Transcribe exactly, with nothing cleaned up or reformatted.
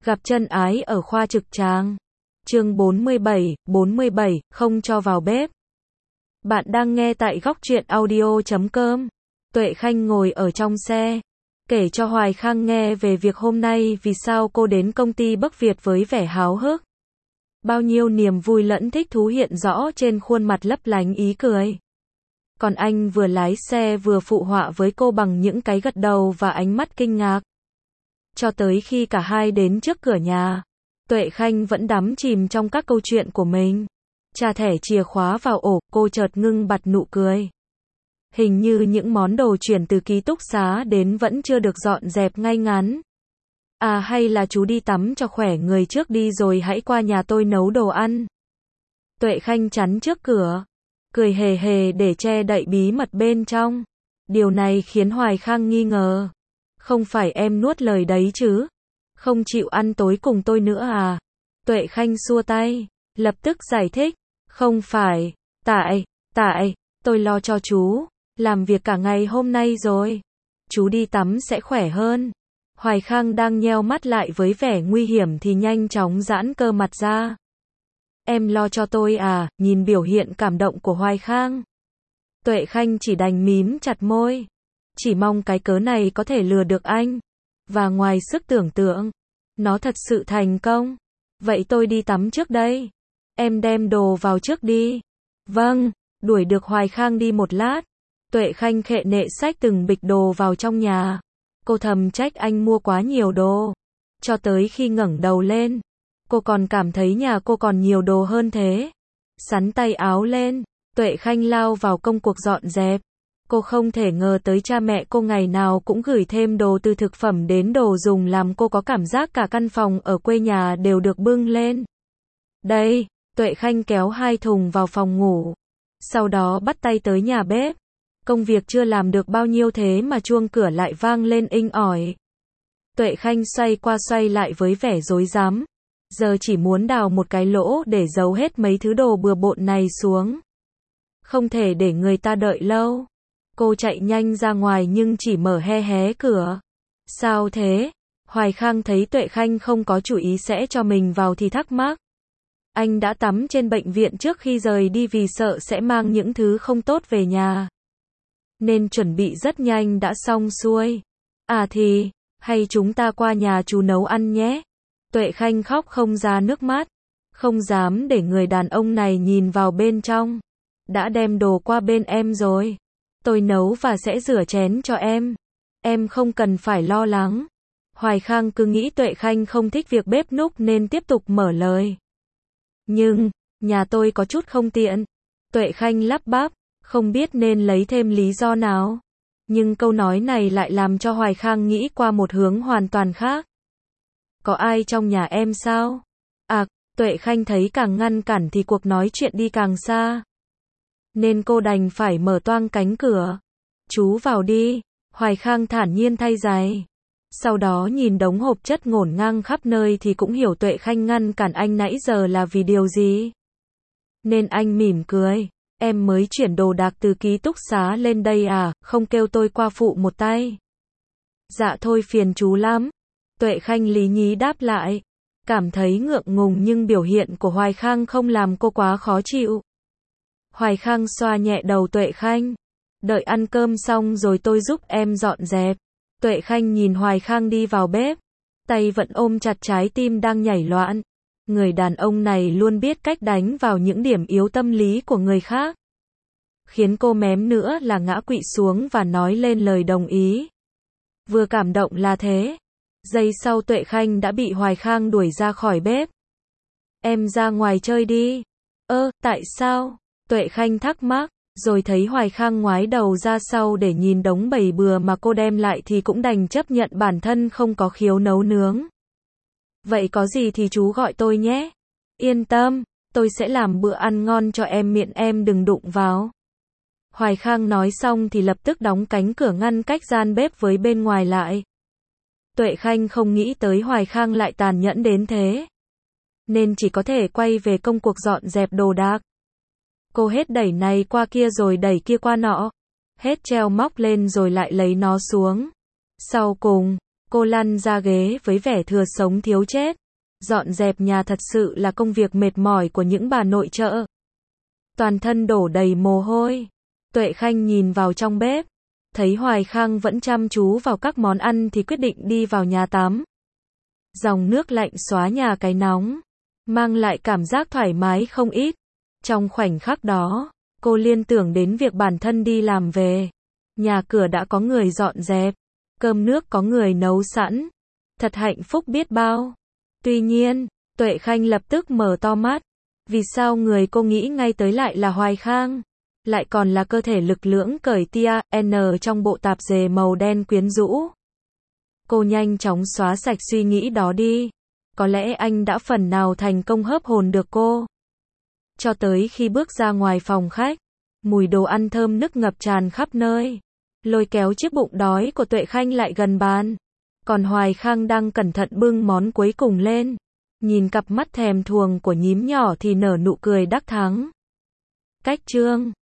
Gặp chân ái ở khoa trực tràng. Chương bốn mươi bảy, bốn mươi bảy, không cho vào bếp. Bạn đang nghe tại góc truyện audio chấm com. Tuệ Khanh ngồi ở trong xe, kể cho Hoài Khang nghe về việc hôm nay vì sao cô đến công ty Bắc Việt với vẻ háo hức. Bao nhiêu niềm vui lẫn thích thú hiện rõ trên khuôn mặt lấp lánh ý cười. Còn anh vừa lái xe vừa phụ họa với cô bằng những cái gật đầu và ánh mắt kinh ngạc. Cho tới khi cả hai đến trước cửa nhà, Tuệ Khanh vẫn đắm chìm trong các câu chuyện của mình. Chà thẻ chìa khóa vào ổ, cô chợt ngưng bặt nụ cười. Hình như những món đồ chuyển từ ký túc xá đến vẫn chưa được dọn dẹp ngay ngắn. À hay là chú đi tắm cho khỏe người trước đi rồi hãy qua nhà tôi nấu đồ ăn. Tuệ Khanh chắn trước cửa, cười hề hề để che đậy bí mật bên trong. Điều này khiến Hoài Khang nghi ngờ. Không phải em nuốt lời đấy chứ? Không chịu ăn tối cùng tôi nữa à? Tuệ Khanh xua tay, lập tức giải thích. Không phải, tại, tại, tôi lo cho chú. Làm việc cả ngày hôm nay rồi. Chú đi tắm sẽ khỏe hơn. Hoài Khang đang nheo mắt lại với vẻ nguy hiểm thì nhanh chóng giãn cơ mặt ra. Em lo cho tôi à? Nhìn biểu hiện cảm động của Hoài Khang, Tuệ Khanh chỉ đành mím chặt môi. Chỉ mong cái cớ này có thể lừa được anh. Và ngoài sức tưởng tượng, nó thật sự thành công. Vậy tôi đi tắm trước đây. Em đem đồ vào trước đi. Vâng, đuổi được Hoài Khang đi một lát. Tuệ Khanh khệ nệ xách từng bịch đồ vào trong nhà. Cô thầm trách anh mua quá nhiều đồ. Cho tới khi ngẩng đầu lên, cô còn cảm thấy nhà cô còn nhiều đồ hơn thế. Sắn tay áo lên, Tuệ Khanh lao vào công cuộc dọn dẹp. Cô không thể ngờ tới cha mẹ cô ngày nào cũng gửi thêm đồ từ thực phẩm đến đồ dùng làm cô có cảm giác cả căn phòng ở quê nhà đều được bưng lên. Đây, Tuệ Khanh kéo hai thùng vào phòng ngủ. Sau đó bắt tay tới nhà bếp. Công việc chưa làm được bao nhiêu thế mà chuông cửa lại vang lên inh ỏi. Tuệ Khanh xoay qua xoay lại với vẻ rối rắm. Giờ chỉ muốn đào một cái lỗ để giấu hết mấy thứ đồ bừa bộn này xuống. Không thể để người ta đợi lâu. Cô chạy nhanh ra ngoài nhưng chỉ mở hé hé cửa. Sao thế? Hoài Khang thấy Tuệ Khanh không có chủ ý sẽ cho mình vào thì thắc mắc. Anh đã tắm trên bệnh viện trước khi rời đi vì sợ sẽ mang những thứ không tốt về nhà. Nên chuẩn bị rất nhanh đã xong xuôi. À thì, hay chúng ta qua nhà chú nấu ăn nhé. Tuệ Khanh khóc không ra nước mắt. Không dám để người đàn ông này nhìn vào bên trong. Đã đem đồ qua bên em rồi. Tôi nấu và sẽ rửa chén cho em. Em không cần phải lo lắng. Hoài Khang cứ nghĩ Tuệ Khanh không thích việc bếp núc nên tiếp tục mở lời. Nhưng, nhà tôi có chút không tiện. Tuệ Khanh lắp bắp, không biết nên lấy thêm lý do nào. Nhưng câu nói này lại làm cho Hoài Khang nghĩ qua một hướng hoàn toàn khác. Có ai trong nhà em sao? À, Tuệ Khanh thấy càng ngăn cản thì cuộc nói chuyện đi càng xa. Nên cô đành phải mở toang cánh cửa. Chú vào đi. Hoài Khang thản nhiên thay giày. Sau đó nhìn đống hộp chất ngổn ngang khắp nơi thì cũng hiểu Tuệ Khanh ngăn cản anh nãy giờ là vì điều gì. Nên anh mỉm cười. Em mới chuyển đồ đạc từ ký túc xá lên đây à, không kêu tôi qua phụ một tay. Dạ thôi phiền chú lắm. Tuệ Khanh lý nhí đáp lại. Cảm thấy ngượng ngùng nhưng biểu hiện của Hoài Khang không làm cô quá khó chịu. Hoài Khang xoa nhẹ đầu Tuệ Khanh. Đợi ăn cơm xong rồi tôi giúp em dọn dẹp. Tuệ Khanh nhìn Hoài Khang đi vào bếp. Tay vẫn ôm chặt trái tim đang nhảy loạn. Người đàn ông này luôn biết cách đánh vào những điểm yếu tâm lý của người khác. Khiến cô mém nữa là ngã quỵ xuống và nói lên lời đồng ý. Vừa cảm động là thế. Giây sau Tuệ Khanh đã bị Hoài Khang đuổi ra khỏi bếp. Em ra ngoài chơi đi. Ơ, tại sao? Tuệ Khanh thắc mắc, rồi thấy Hoài Khang ngoái đầu ra sau để nhìn đống bầy bừa mà cô đem lại thì cũng đành chấp nhận bản thân không có khiếu nấu nướng. Vậy có gì thì chú gọi tôi nhé. Yên tâm, tôi sẽ làm bữa ăn ngon cho em miệng em đừng đụng vào. Hoài Khang nói xong thì lập tức đóng cánh cửa ngăn cách gian bếp với bên ngoài lại. Tuệ Khanh không nghĩ tới Hoài Khang lại tàn nhẫn đến thế. Nên chỉ có thể quay về công cuộc dọn dẹp đồ đạc. Cô hết đẩy này qua kia rồi đẩy kia qua nọ. Hết treo móc lên rồi lại lấy nó xuống. Sau cùng, Cô lăn ra ghế với vẻ thừa sống thiếu chết. Dọn dẹp nhà thật sự là công việc mệt mỏi của những bà nội trợ. Toàn thân đổ đầy mồ hôi. Tuệ Khanh nhìn vào trong bếp, thấy Hoài Khang vẫn chăm chú vào các món ăn thì quyết định đi vào nhà tắm. Dòng nước lạnh xóa nhà cái nóng, mang lại cảm giác thoải mái không ít. Trong khoảnh khắc đó, cô liên tưởng đến việc bản thân đi làm về. Nhà cửa đã có người dọn dẹp, cơm nước có người nấu sẵn. Thật hạnh phúc biết bao. Tuy nhiên, Tuệ Khanh lập tức mở to mắt. Vì sao người cô nghĩ ngay tới lại là Hoài Khang? Lại còn là cơ thể lực lưỡng cởi tia N trong bộ tạp dề màu đen quyến rũ. Cô nhanh chóng xóa sạch suy nghĩ đó đi. Có lẽ anh đã phần nào thành công hớp hồn được cô. Cho tới khi bước ra ngoài phòng khách, mùi đồ ăn thơm nức ngập tràn khắp nơi. Lôi kéo chiếc bụng đói của Tuệ Khanh lại gần bàn. Còn Hoài Khang đang cẩn thận bưng món cuối cùng lên. Nhìn cặp mắt thèm thuồng của nhím nhỏ thì nở nụ cười đắc thắng. Cách chương